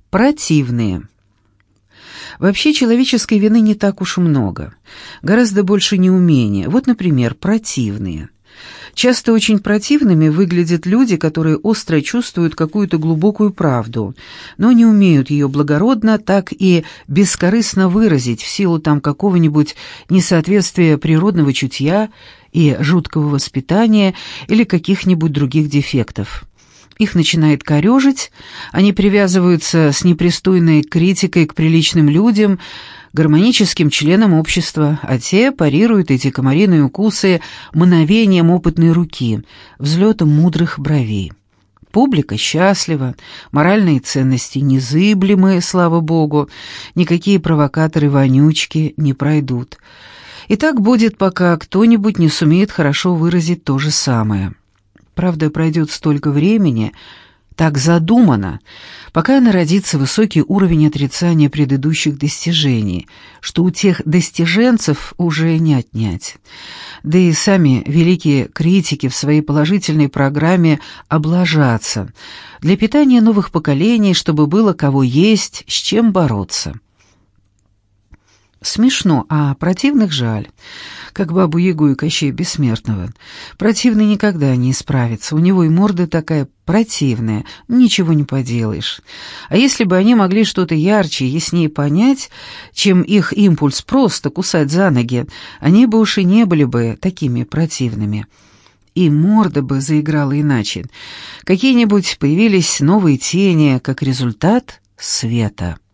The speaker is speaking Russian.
Противные. Вообще человеческой вины не так уж много. Гораздо больше неумения. Вот, например, противные. Часто очень противными выглядят люди, которые остро чувствуют какую-то глубокую правду, но не умеют ее благородно, так и бескорыстно выразить в силу там какого-нибудь несоответствия природного чутья и жуткого воспитания или каких-нибудь других дефектов. Их начинает корежить, они привязываются с непристойной критикой к приличным людям, гармоническим членам общества, а те парируют эти комариные укусы мановением опытной руки, взлетом мудрых бровей. Публика счастлива, моральные ценности незыблемые, слава богу, никакие провокаторы-вонючки не пройдут. И так будет, пока кто-нибудь не сумеет хорошо выразить то же самое. Правда, пройдет столько времени, так задумано, пока народится высокий уровень отрицания предыдущих достижений, что у тех достиженцев уже не отнять. Да и сами великие критики в своей положительной программе облажатся для питания новых поколений, чтобы было кого есть, с чем бороться. Смешно, а противных жаль. Как Бабу-Ягу и Кощея Бессмертного. Противный никогда не исправится, у него и морда такая противная, ничего не поделаешь. А если бы они могли что-то ярче и яснее понять, чем их импульс просто кусать за ноги, они бы уж и не были бы такими противными. И морда бы заиграла иначе. Какие-нибудь появились новые тени, как результат света.